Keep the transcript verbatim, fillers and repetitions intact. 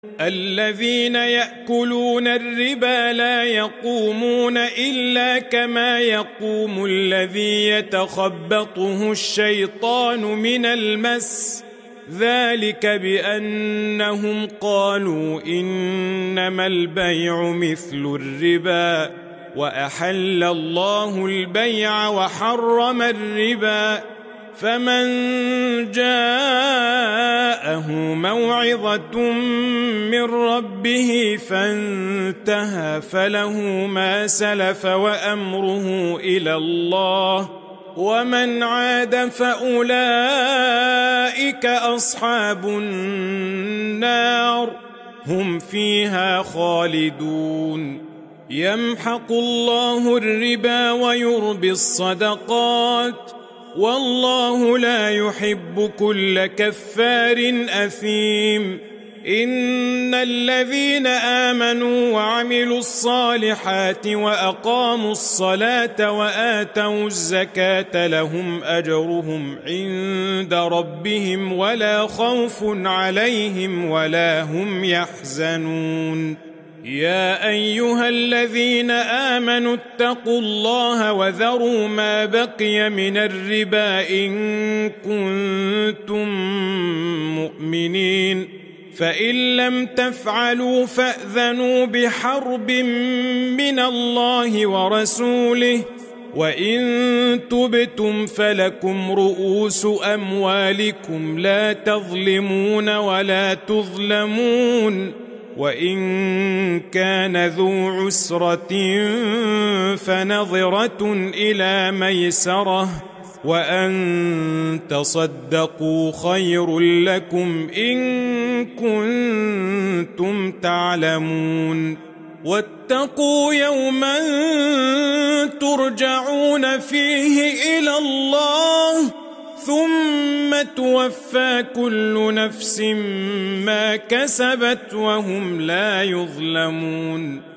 الذين يأكلون الربا لا يقومون إلا كما يقوم الذي يتخبطه الشيطان من المس، ذلك بأنهم قالوا إنما البيع مثل الربا وأحل الله البيع وحرم الربا، فمن جاءه موعظة من ربه فانتهى فله ما سلف وأمره إلى الله، ومن عاد فأولئك أصحاب النار هم فيها خالدون. يمحق الله الربا ويربي الصدقات والله لا يحب كل كفار أثيم. إن الذين آمنوا وعملوا الصالحات وأقاموا الصلاة وآتوا الزكاة لهم أجرهم عند ربهم ولا خوف عليهم ولا هم يحزنون. يا أيها الذين آمنوا اتقوا الله وذروا ما بقي من الربا إن كنتم مؤمنين، فإن لم تفعلوا فأذنوا بحرب من الله ورسوله، وإن تبتم فلكم رؤوس أموالكم لا تظلمون ولا تظلمون، وإن كان ذو عسرة فنظرة إلى ميسرة، وأن تصدقوا خير لكم إن كنتم تعلمون. واتقوا يوما ترجعون فيه إلى الله ثم توفى كل نفس ما كسبت وهم لا يظلمون.